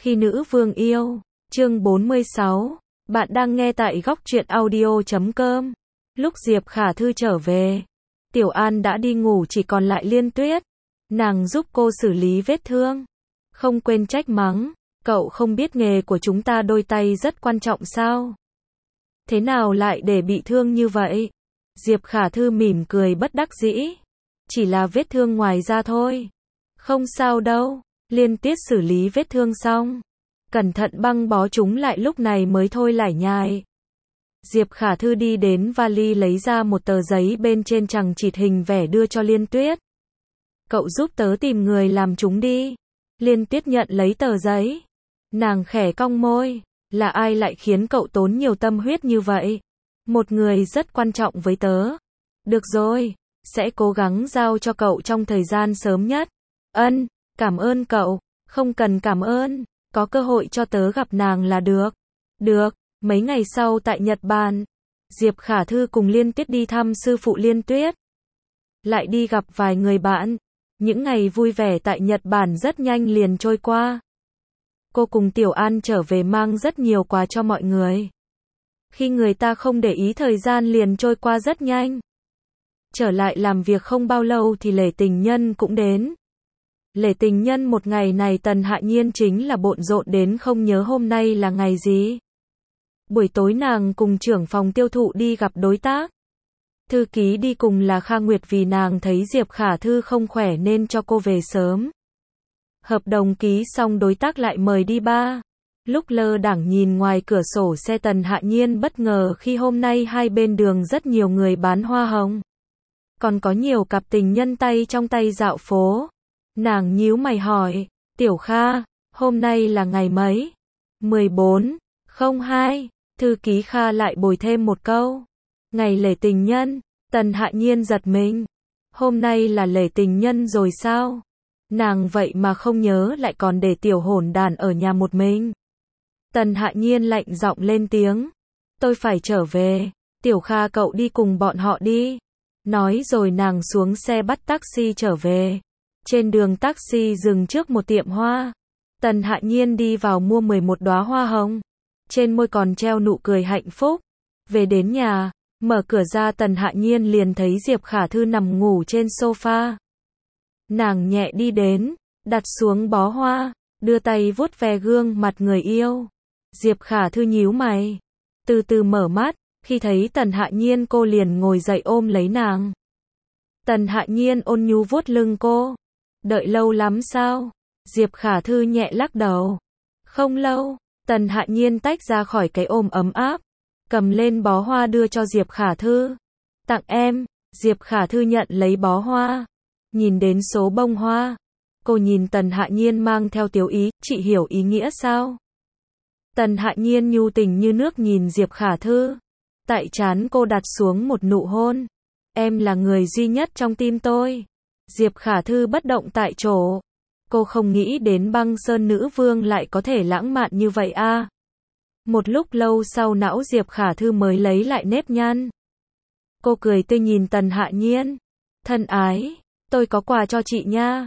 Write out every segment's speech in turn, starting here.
Khi nữ vương yêu, chương 46, bạn đang nghe tại góc truyện audio.com. Lúc Diệp Khả Thư trở về, Tiểu An đã đi ngủ, chỉ còn lại Liên Tuyết. Nàng giúp cô xử lý vết thương, không quên trách mắng, cậu không biết nghề của chúng ta đôi tay rất quan trọng sao? Thế nào lại để bị thương như vậy? Diệp Khả Thư mỉm cười bất đắc dĩ, chỉ là vết thương ngoài da thôi. Không sao đâu. Liên Tuyết xử lý vết thương xong, cẩn thận băng bó chúng lại, lúc này mới thôi lải nhải. Diệp Khả Thư đi đến vali lấy ra một tờ giấy, bên trên chằng chịt hình vẽ, đưa cho Liên Tuyết. Cậu giúp tớ tìm người làm chúng đi. Liên Tuyết nhận lấy tờ giấy. Nàng khẽ cong môi, là ai lại khiến cậu tốn nhiều tâm huyết như vậy? Một người rất quan trọng với tớ. Được rồi, sẽ cố gắng giao cho cậu trong thời gian sớm nhất. Ân. Cảm ơn cậu. Không cần cảm ơn, có cơ hội cho tớ gặp nàng là được. Được. Mấy ngày sau tại Nhật Bản, Diệp Khả Thư cùng Liên Tuyết đi thăm sư phụ Liên Tuyết, lại đi gặp vài người bạn. Những ngày vui vẻ tại Nhật Bản rất nhanh liền trôi qua. Cô cùng Tiểu An trở về mang rất nhiều quà cho mọi người. Khi người ta không để ý, thời gian liền trôi qua rất nhanh. Trở lại làm việc không bao lâu thì lễ tình nhân cũng đến. Lễ tình nhân một ngày này Tần Hạ Nhiên chính là bộn rộn đến không nhớ hôm nay là ngày gì. Buổi tối nàng cùng trưởng phòng tiêu thụ đi gặp đối tác. Thư ký đi cùng là Kha Nguyệt, vì nàng thấy Diệp Khả Thư không khỏe nên cho cô về sớm. Hợp đồng ký xong, đối tác lại mời đi bar. Lúc lơ đãng nhìn ngoài cửa sổ xe, Tần Hạ Nhiên bất ngờ khi hôm nay hai bên đường rất nhiều người bán hoa hồng. Còn có nhiều cặp tình nhân tay trong tay dạo phố. Nàng nhíu mày hỏi, Tiểu Kha, hôm nay là ngày mấy? 14/02, thư ký Kha lại bồi thêm một câu. Ngày lễ tình nhân. Tần Hạ Nhiên giật mình. Hôm nay là lễ tình nhân rồi sao? Nàng vậy mà không nhớ, lại còn để tiểu hỗn đản ở nhà một mình. Tần Hạ Nhiên lạnh giọng lên tiếng. Tôi phải trở về. Tiểu Kha, cậu đi cùng bọn họ đi. Nói rồi nàng xuống xe bắt taxi trở về. Trên đường taxi dừng trước một tiệm hoa. Tần Hạ Nhiên đi vào mua 11 đóa hoa hồng. Trên môi còn treo nụ cười hạnh phúc. Về đến nhà, mở cửa ra, Tần Hạ Nhiên liền thấy Diệp Khả Thư nằm ngủ trên sofa. Nàng nhẹ đi đến, đặt xuống bó hoa, đưa tay vuốt ve gương mặt người yêu. Diệp Khả Thư nhíu mày, từ từ mở mắt, khi thấy Tần Hạ Nhiên cô liền ngồi dậy ôm lấy nàng. Tần Hạ Nhiên ôn nhu vuốt lưng cô. Đợi lâu lắm sao? Diệp Khả Thư nhẹ lắc đầu. Không lâu. Tần Hạ Nhiên tách ra khỏi cái ôm ấm áp, cầm lên bó hoa đưa cho Diệp Khả Thư. Tặng em. Diệp Khả Thư nhận lấy bó hoa, nhìn đến số bông hoa. Cô nhìn Tần Hạ Nhiên mang theo tiếu ý, chị hiểu ý nghĩa sao? Tần Hạ Nhiên nhu tình như nước nhìn Diệp Khả Thư. Tại trán cô đặt xuống một nụ hôn. Em là người duy nhất trong tim tôi. Diệp Khả Thư bất động tại chỗ. Cô không nghĩ đến Băng Sơn nữ vương lại có thể lãng mạn như vậy a. Một lúc lâu sau, não Diệp Khả Thư mới lấy lại nếp nhăn. Cô cười tươi nhìn Tần Hạ Nhiên. Thân ái, tôi có quà cho chị nha.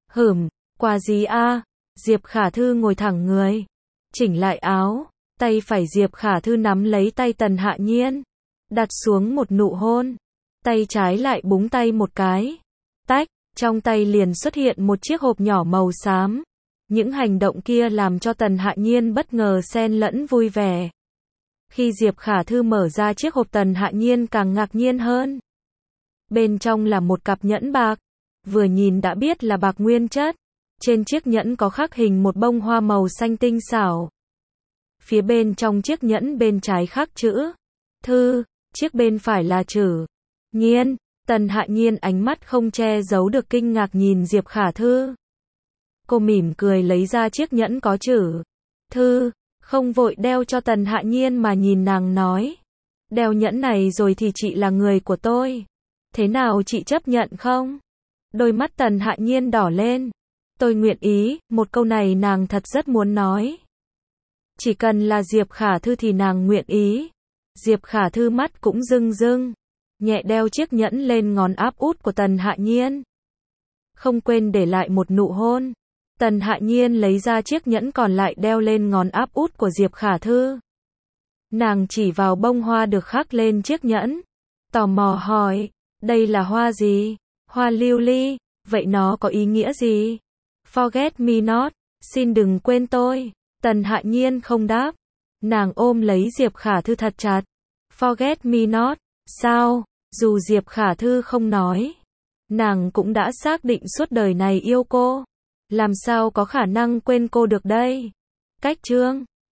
Quà gì a? Diệp Khả Thư ngồi thẳng người, chỉnh lại áo. Tay phải Diệp Khả Thư nắm lấy tay Tần Hạ Nhiên, đặt xuống một nụ hôn. Tay trái lại búng tay một cái. Tách, trong tay liền xuất hiện một chiếc hộp nhỏ màu xám. Những hành động kia làm cho Tần Hạ Nhiên bất ngờ xen lẫn vui vẻ. Khi Diệp Khả Thư mở ra chiếc hộp, Tần Hạ Nhiên càng ngạc nhiên hơn. Bên trong là một cặp nhẫn bạc. Vừa nhìn đã biết là bạc nguyên chất. Trên chiếc nhẫn có khắc hình một bông hoa màu xanh tinh xảo. Phía bên trong chiếc nhẫn, bên trái khắc chữ Thư, chiếc bên phải là chữ Nhiên. Tần Hạ Nhiên ánh mắt không che giấu được kinh ngạc nhìn Diệp Khả Thư. Cô mỉm cười lấy ra chiếc nhẫn có chữ Thư, không vội đeo cho Tần Hạ Nhiên mà nhìn nàng nói. Đeo nhẫn này rồi thì chị là người của tôi. Thế nào, chị chấp nhận không? Đôi mắt Tần Hạ Nhiên đỏ lên. Tôi nguyện ý. Một câu này nàng thật rất muốn nói. Chỉ cần là Diệp Khả Thư thì nàng nguyện ý. Diệp Khả Thư mắt cũng rưng rưng, nhẹ đeo chiếc nhẫn lên ngón áp út của Tần Hạ Nhiên. Không quên để lại một nụ hôn. Tần Hạ Nhiên lấy ra chiếc nhẫn còn lại đeo lên ngón áp út của Diệp Khả Thư. Nàng chỉ vào bông hoa được khắc lên chiếc nhẫn. Tò mò hỏi, đây là hoa gì? Hoa lưu ly, vậy nó có ý nghĩa gì? Forget me not, xin đừng quên tôi. Tần Hạ Nhiên không đáp. Nàng ôm lấy Diệp Khả Thư thật chặt. Forget me not, sao? Dù Diệp Khả Thư không nói, nàng cũng đã xác định suốt đời này yêu cô. Làm sao có khả năng quên cô được đây? Cách chương